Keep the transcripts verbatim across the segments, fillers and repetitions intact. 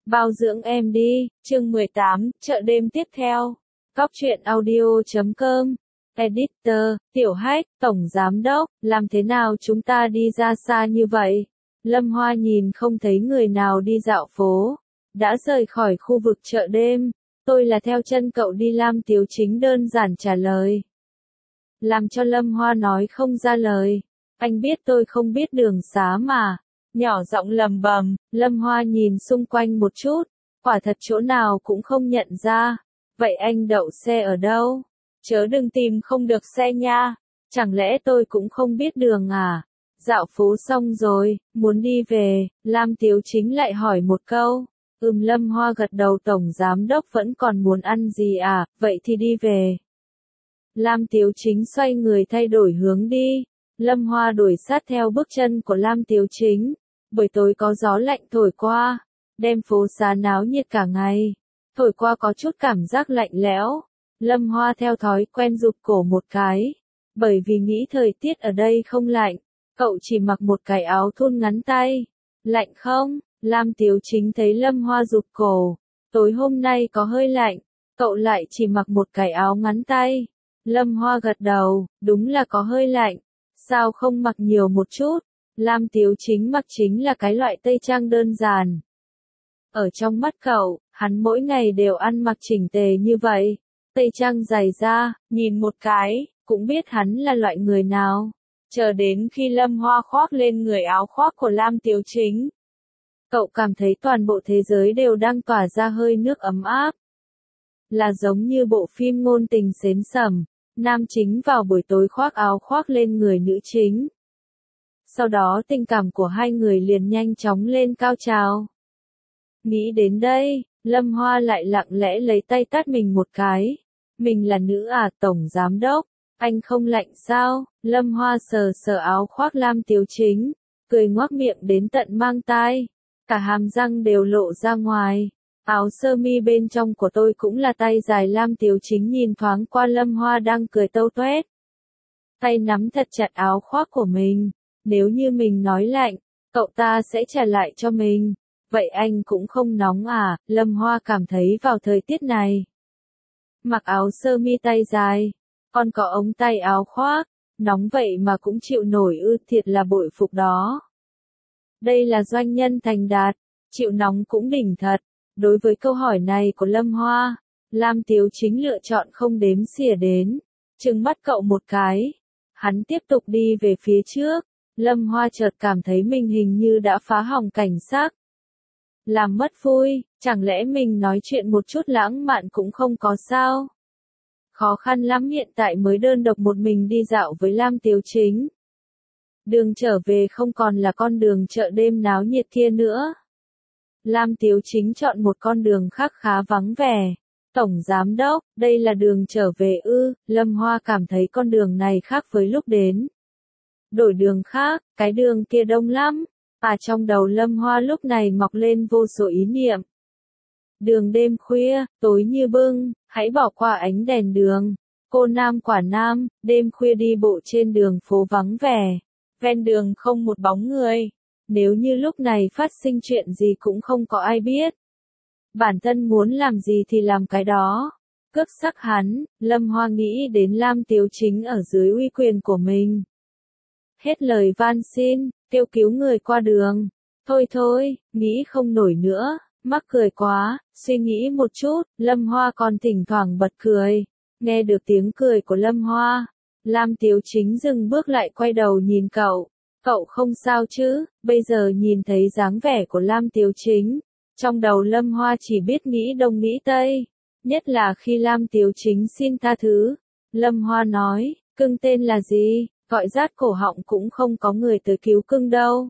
Bao dưỡng em đi, chương mười tám, chợ đêm tiếp theo. Cóc truyện audio chấm com. Editor, Tiểu Hách, Tổng Giám Đốc, làm thế nào chúng ta đi ra xa như vậy? Lâm Hoa nhìn không thấy người nào đi dạo phố. Đã rời khỏi khu vực chợ đêm. Tôi là theo chân cậu đi, Lam Tiếu Chính đơn giản trả lời. Làm cho Lâm Hoa nói không ra lời. Anh biết tôi không biết đường xá mà. Nhỏ giọng lầm bầm, Lâm Hoa nhìn xung quanh một chút, quả thật chỗ nào cũng không nhận ra. Vậy anh đậu xe ở đâu? Chớ đừng tìm không được xe nha. Chẳng lẽ tôi cũng không biết đường à? Dạo phố xong rồi, muốn đi về, Lam Tiếu Chính lại hỏi một câu. Ừm, Lâm Hoa gật đầu. Tổng Giám Đốc vẫn còn muốn ăn gì à? Vậy thì đi về. Lam Tiếu Chính xoay người thay đổi hướng đi. Lâm Hoa đuổi sát theo bước chân của Lam Tiếu Chính. Buổi tối có gió lạnh thổi qua, đêm phố xá náo nhiệt cả ngày. Thổi qua có chút cảm giác lạnh lẽo. Lâm Hoa theo thói quen rụt cổ một cái. Bởi vì nghĩ thời tiết ở đây không lạnh, cậu chỉ mặc một cái áo thun ngắn tay. Lạnh không? Lam Tiếu Chính thấy Lâm Hoa rụt cổ. Tối hôm nay có hơi lạnh, cậu lại chỉ mặc một cái áo ngắn tay. Lâm Hoa gật đầu, đúng là có hơi lạnh. Sao không mặc nhiều một chút? Lam Tiếu Chính mặc chính là cái loại tây trang đơn giản. Ở trong mắt cậu, hắn mỗi ngày đều ăn mặc chỉnh tề như vậy. Tây trang dày da, nhìn một cái, cũng biết hắn là loại người nào. Chờ đến khi Lâm Hoa khoác lên người áo khoác của Lam Tiếu Chính. Cậu cảm thấy toàn bộ thế giới đều đang tỏa ra hơi nước ấm áp. Là giống như bộ phim ngôn tình xến sẩm, nam chính vào buổi tối khoác áo khoác lên người nữ chính. Sau đó tình cảm của hai người liền nhanh chóng lên cao trào. Nghĩ đến đây, Lâm Hoa lại lặng lẽ lấy tay tát mình một cái. Mình là nữ à? Tổng Giám Đốc, anh không lạnh sao? Lâm Hoa sờ sờ áo khoác Lam Tiếu Chính, cười ngoác miệng đến tận mang tai. Cả hàm răng đều lộ ra ngoài. Áo sơ mi bên trong của tôi cũng là tay dài. Lam Tiếu Chính nhìn thoáng qua Lâm Hoa đang cười tâu tuét. Tay nắm thật chặt áo khoác của mình. Nếu như mình nói lạnh, cậu ta sẽ trả lại cho mình. Vậy anh cũng không nóng à? Lâm Hoa cảm thấy vào thời tiết này, mặc áo sơ mi tay dài, còn có ống tay áo khoác, nóng vậy mà cũng chịu nổi ư? Thiệt là bội phục đó. Đây là doanh nhân thành đạt, chịu nóng cũng đỉnh thật. Đối với câu hỏi này của Lâm Hoa, Lam Tiếu Chính lựa chọn không đếm xỉa đến, trừng mắt cậu một cái. Hắn tiếp tục đi về phía trước. Lâm Hoa chợt cảm thấy mình hình như đã phá hỏng cảnh sắc. Làm mất vui, chẳng lẽ mình nói chuyện một chút lãng mạn cũng không có sao? Khó khăn lắm hiện tại mới đơn độc một mình đi dạo với Lam Tiếu Chính. Đường trở về không còn là con đường chợ đêm náo nhiệt kia nữa. Lam Tiếu Chính chọn một con đường khác khá vắng vẻ. Tổng Giám Đốc, đây là đường trở về ư? Lâm Hoa cảm thấy con đường này khác với lúc đến. Đổi đường khác, cái đường kia đông lắm. À, trong đầu Lâm Hoa lúc này mọc lên vô số ý niệm. Đường đêm khuya, tối như bưng, hãy bỏ qua ánh đèn đường. Cô nam quả nam, đêm khuya đi bộ trên đường phố vắng vẻ. Ven đường không một bóng người. Nếu như lúc này phát sinh chuyện gì cũng không có ai biết. Bản thân muốn làm gì thì làm cái đó. Cướp sắc hắn, Lâm Hoa nghĩ đến Lam Tiếu Chính ở dưới uy quyền của mình. Hết lời van xin, kêu cứu người qua đường. Thôi thôi, nghĩ không nổi nữa, mắc cười quá. Suy nghĩ một chút, Lâm Hoa còn thỉnh thoảng bật cười. Nghe được tiếng cười của Lâm Hoa, Lam Tiếu Chính dừng bước lại quay đầu nhìn cậu. Cậu không sao chứ? Bây giờ nhìn thấy dáng vẻ của Lam Tiếu Chính, trong đầu Lâm Hoa chỉ biết nghĩ đông nghĩ tây. Nhất là khi Lam Tiếu Chính xin tha thứ. Lâm Hoa nói, cưng tên là gì? Gọi rát cổ họng cũng không có người tới cứu cưng đâu.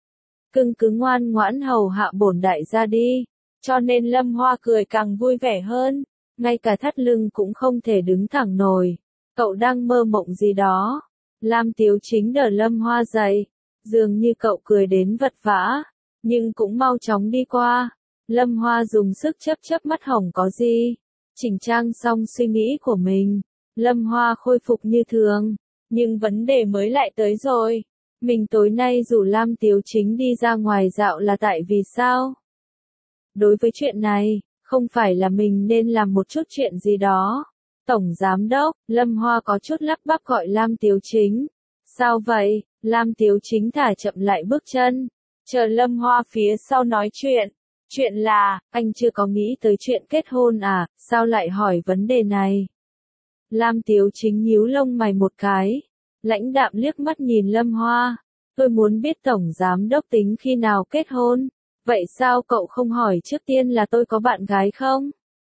Cưng cứ ngoan ngoãn hầu hạ bổn đại gia đi. Cho nên Lâm Hoa cười càng vui vẻ hơn. Ngay cả thắt lưng cũng không thể đứng thẳng nổi. Cậu đang mơ mộng gì đó? Lam Tiếu Chính đỡ Lâm Hoa dậy. Dường như cậu cười đến vật vã, nhưng cũng mau chóng đi qua. Lâm Hoa dùng sức chớp chớp mắt hồng có gì. Chỉnh trang xong suy nghĩ của mình, Lâm Hoa khôi phục như thường. Nhưng vấn đề mới lại tới rồi. Mình tối nay rủ Lam Tiếu Chính đi ra ngoài dạo là tại vì sao? đối với chuyện này, không phải là mình nên làm một chút chuyện gì đó. Tổng Giám Đốc, Lâm Hoa có chút lắp bắp gọi Lam Tiếu Chính. Sao vậy? Lam Tiếu Chính thả chậm lại bước chân, chờ Lâm Hoa phía sau nói chuyện. Chuyện là, anh chưa có nghĩ tới chuyện kết hôn à, sao lại hỏi vấn đề này? Lam Tiếu Chính nhíu lông mày một cái, lãnh đạm liếc mắt nhìn Lâm Hoa. Tôi muốn biết Tổng Giám Đốc tính khi nào kết hôn. Vậy sao cậu không hỏi trước tiên là tôi có bạn gái không?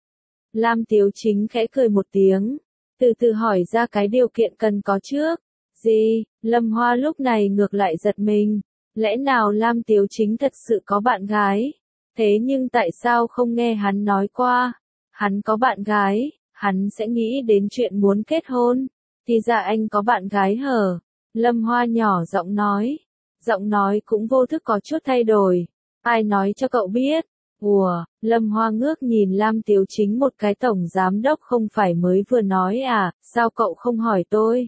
Lam Tiếu Chính khẽ cười một tiếng, từ từ hỏi ra cái điều kiện cần có trước. Gì? Lâm Hoa lúc này ngược lại giật mình. Lẽ nào Lam Tiếu Chính thật sự có bạn gái? Thế nhưng tại sao không nghe hắn nói qua? Hắn có bạn gái, hắn sẽ nghĩ đến chuyện muốn kết hôn. Thì ra anh có bạn gái hở? Lâm Hoa nhỏ giọng nói. Giọng nói cũng vô thức có chút thay đổi. Ai nói cho cậu biết? Ủa, Lâm Hoa ngước nhìn Lam Tiếu Chính một cái. Tổng Giám Đốc không phải mới vừa nói à, sao cậu không hỏi tôi?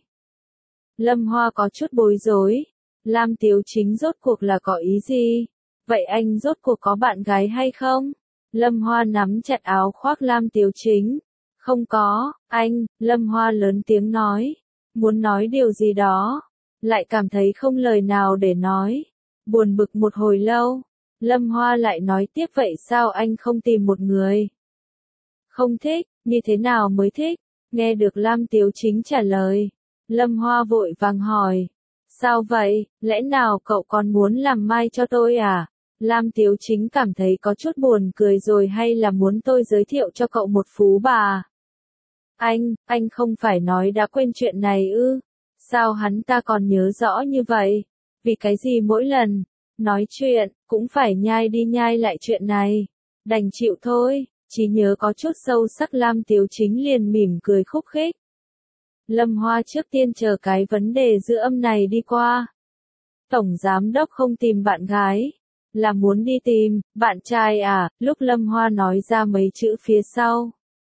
Lâm Hoa có chút bối rối. Lam Tiếu Chính rốt cuộc là có ý gì? Vậy anh rốt cuộc có bạn gái hay không? Lâm Hoa nắm chặt áo khoác Lam Tiếu Chính. Không có, anh, Lâm Hoa lớn tiếng nói. Muốn nói điều gì đó, lại cảm thấy không lời nào để nói. Buồn bực một hồi lâu, Lâm Hoa lại nói tiếp, vậy sao anh không tìm một người? Không thích, như thế nào mới thích? Nghe được Lam Tiếu Chính trả lời, Lâm Hoa vội vàng hỏi. Sao vậy, lẽ nào cậu còn muốn làm mai cho tôi à? Lam Tiếu Chính cảm thấy có chút buồn cười rồi, hay là muốn tôi giới thiệu cho cậu một phú bà? Anh, anh không phải nói đã quên chuyện này ư? Sao hắn ta còn nhớ rõ như vậy? Vì cái gì mỗi lần nói chuyện, cũng phải nhai đi nhai lại chuyện này? Đành chịu thôi, trí nhớ có chút sâu sắc. Lam Tiếu Chính liền mỉm cười khúc khích. Lâm Hoa trước tiên chờ cái vấn đề giữa âm này đi qua. Tổng Giám Đốc không tìm bạn gái, là muốn đi tìm bạn trai à? Lúc Lâm Hoa nói ra mấy chữ phía sau,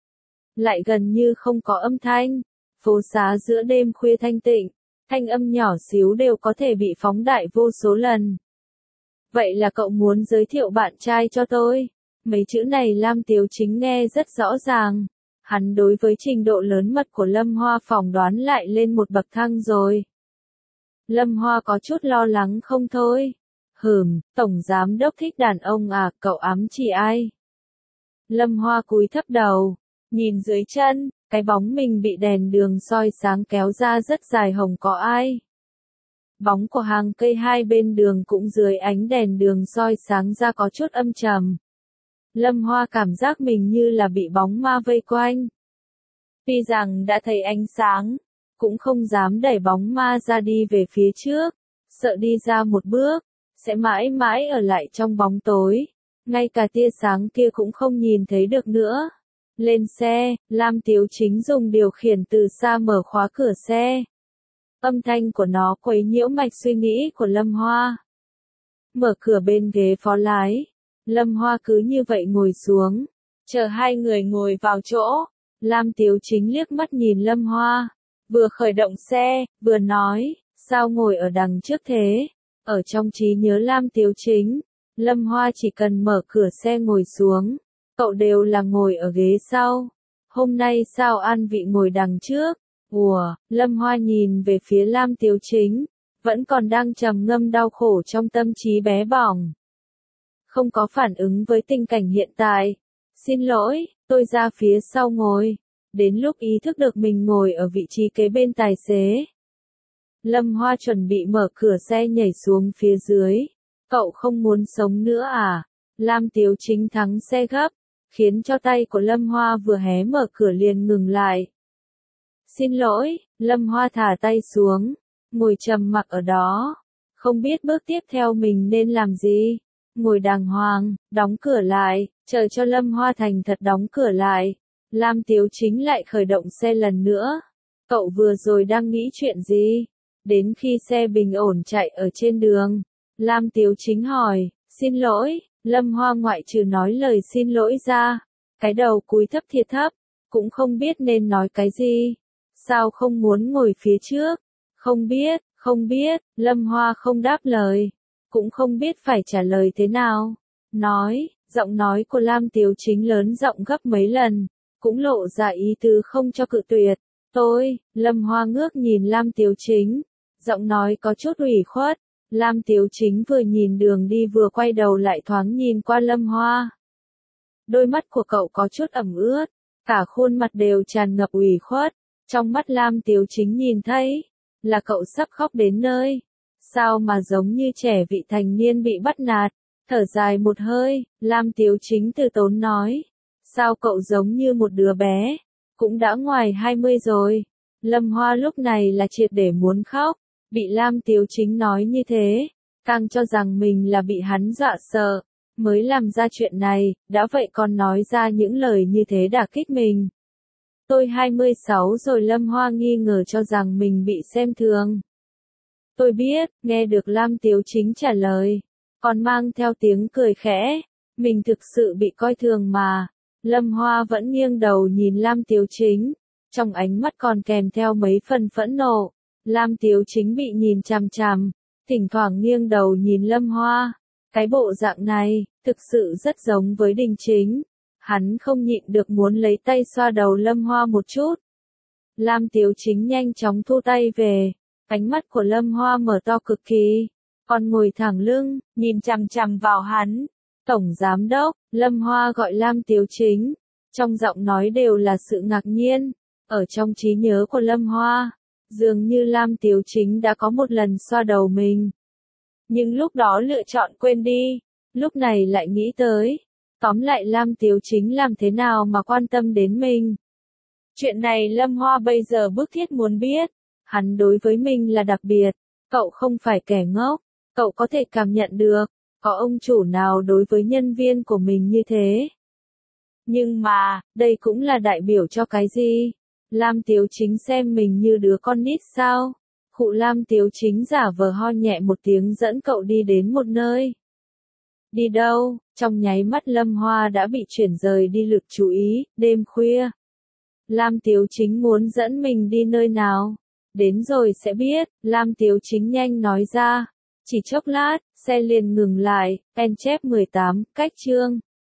lại gần như không có âm thanh. Phố xá giữa đêm khuya thanh tịnh, thanh âm nhỏ xíu đều có thể bị phóng đại vô số lần. Vậy là cậu muốn giới thiệu bạn trai cho tôi? Mấy chữ này Lam Tiếu Chính nghe rất rõ ràng. Hắn đối với trình độ lớn mật của Lâm Hoa phỏng đoán lại lên một bậc thang rồi. Lâm Hoa có chút lo lắng không thôi. Hừm, Tổng Giám Đốc thích đàn ông à, cậu ám chỉ ai? Lâm Hoa cúi thấp đầu, nhìn dưới chân, cái bóng mình bị đèn đường soi sáng kéo ra rất dài hồng, có ai? Bóng của hàng cây hai bên đường cũng dưới ánh đèn đường soi sáng ra có chút âm trầm. Lâm Hoa cảm giác mình như là bị bóng ma vây quanh. Tuy rằng đã thấy ánh sáng, cũng không dám đẩy bóng ma ra đi về phía trước, sợ đi ra một bước, sẽ mãi mãi ở lại trong bóng tối, ngay cả tia sáng kia cũng không nhìn thấy được nữa. Lên xe, Lam Tiếu Chính dùng điều khiển từ xa mở khóa cửa xe. Âm thanh của nó quấy nhiễu mạch suy nghĩ của Lâm Hoa. Mở cửa bên ghế phó lái, Lâm Hoa cứ như vậy ngồi xuống, chờ hai người ngồi vào chỗ. Lam Tiếu Chính liếc mắt nhìn Lâm Hoa, vừa khởi động xe, vừa nói, sao ngồi ở đằng trước thế? Ở trong trí nhớ Lam Tiếu Chính, Lâm Hoa chỉ cần mở cửa xe ngồi xuống, cậu đều là ngồi ở ghế sau. Hôm nay sao an vị ngồi đằng trước? Ủa, Lâm Hoa nhìn về phía Lam Tiếu Chính, vẫn còn đang trầm ngâm đau khổ trong tâm trí bé bỏng. Không có phản ứng với tình cảnh hiện tại. Xin lỗi, tôi ra phía sau ngồi. Đến lúc ý thức được mình ngồi ở vị trí kế bên tài xế, Lâm Hoa chuẩn bị mở cửa xe nhảy xuống phía dưới. Cậu không muốn sống nữa à? Lam Tiếu Chính thắng xe gấp, khiến cho tay của Lâm Hoa vừa hé mở cửa liền ngừng lại. Xin lỗi, Lâm Hoa thả tay xuống, ngồi trầm mặc ở đó. Không biết bước tiếp theo mình nên làm gì. Ngồi đàng hoàng, đóng cửa lại, chờ cho Lâm Hoa thành thật đóng cửa lại. Lam Tiếu Chính lại khởi động xe lần nữa. Cậu vừa rồi đang nghĩ chuyện gì? Đến khi xe bình ổn chạy ở trên đường, Lam Tiếu Chính hỏi, xin lỗi. Lâm Hoa ngoại trừ nói lời xin lỗi ra, cái đầu cúi thấp thiệt thấp, cũng không biết nên nói cái gì. Sao không muốn ngồi phía trước? Không biết, không biết. Lâm Hoa không đáp lời, cũng không biết phải trả lời thế nào. Nói, Giọng nói của Lam Tiếu Chính lớn giọng gấp mấy lần, cũng lộ ra ý tứ không cho cự tuyệt. Tôi, Lâm Hoa ngước nhìn Lam Tiếu Chính, giọng nói có chút ủy khuất. Lam Tiếu Chính vừa nhìn đường đi vừa quay đầu lại thoáng nhìn qua Lâm Hoa. Đôi mắt của cậu có chút ẩm ướt, cả khuôn mặt đều tràn ngập ủy khuất. Trong mắt Lam Tiếu Chính nhìn thấy, là cậu sắp khóc đến nơi. Sao mà giống như trẻ vị thành niên bị bắt nạt. Thở dài một hơi, Lam Tiếu Chính từ tốn nói. Sao cậu giống như một đứa bé, cũng đã ngoài hai mươi rồi. Lâm Hoa lúc này là triệt để muốn khóc, bị Lam Tiếu Chính nói như thế, càng cho rằng mình là bị hắn dọa sợ, mới làm ra chuyện này, đã vậy còn nói ra những lời như thế đả kích mình. Tôi hai mươi sáu rồi. Lâm Hoa nghi ngờ cho rằng mình bị xem thường. Tôi biết, nghe được Lam Tiếu Chính trả lời, còn mang theo tiếng cười khẽ, mình thực sự bị coi thường mà. Lâm Hoa vẫn nghiêng đầu nhìn Lam Tiếu Chính, trong ánh mắt còn kèm theo mấy phần phẫn nộ. Lam Tiếu Chính bị nhìn chằm chằm, thỉnh thoảng nghiêng đầu nhìn Lâm Hoa. Cái bộ dạng này, thực sự rất giống với Đình Chính. Hắn không nhịn được muốn lấy tay xoa đầu Lâm Hoa một chút. Lam Tiếu Chính nhanh chóng thu tay về, ánh mắt của Lâm Hoa mở to cực kỳ, còn ngồi thẳng lưng, nhìn chằm chằm vào hắn. Tổng Giám Đốc, Lâm Hoa gọi Lam Tiếu Chính, trong giọng nói đều là sự ngạc nhiên. Ở trong trí nhớ của Lâm Hoa, dường như Lam Tiếu Chính đã có một lần xoa đầu mình. Nhưng lúc đó lựa chọn quên đi, lúc này lại nghĩ tới. Tóm lại Lam Tiếu Chính làm thế nào mà quan tâm đến mình. Chuyện này Lâm Hoa bây giờ bức thiết muốn biết. Hắn đối với mình là đặc biệt, cậu không phải kẻ ngốc, cậu có thể cảm nhận được, có ông chủ nào đối với nhân viên của mình như thế. Nhưng mà, đây cũng là đại biểu cho cái gì? Lam Tiếu Chính xem mình như đứa con nít sao? Khụ Lam Tiếu Chính giả vờ ho nhẹ một tiếng dẫn cậu đi đến một nơi. Đi đâu? Trong nháy mắt Lâm Hoa đã bị chuyển rời đi lực chú ý, đêm khuya. Lam Tiếu Chính muốn dẫn mình đi nơi nào? Đến rồi sẽ biết, Lam Tiếu Chính nhanh nói ra. Chỉ chốc lát, xe liền ngừng lại, pen chép mười tám, cách chương.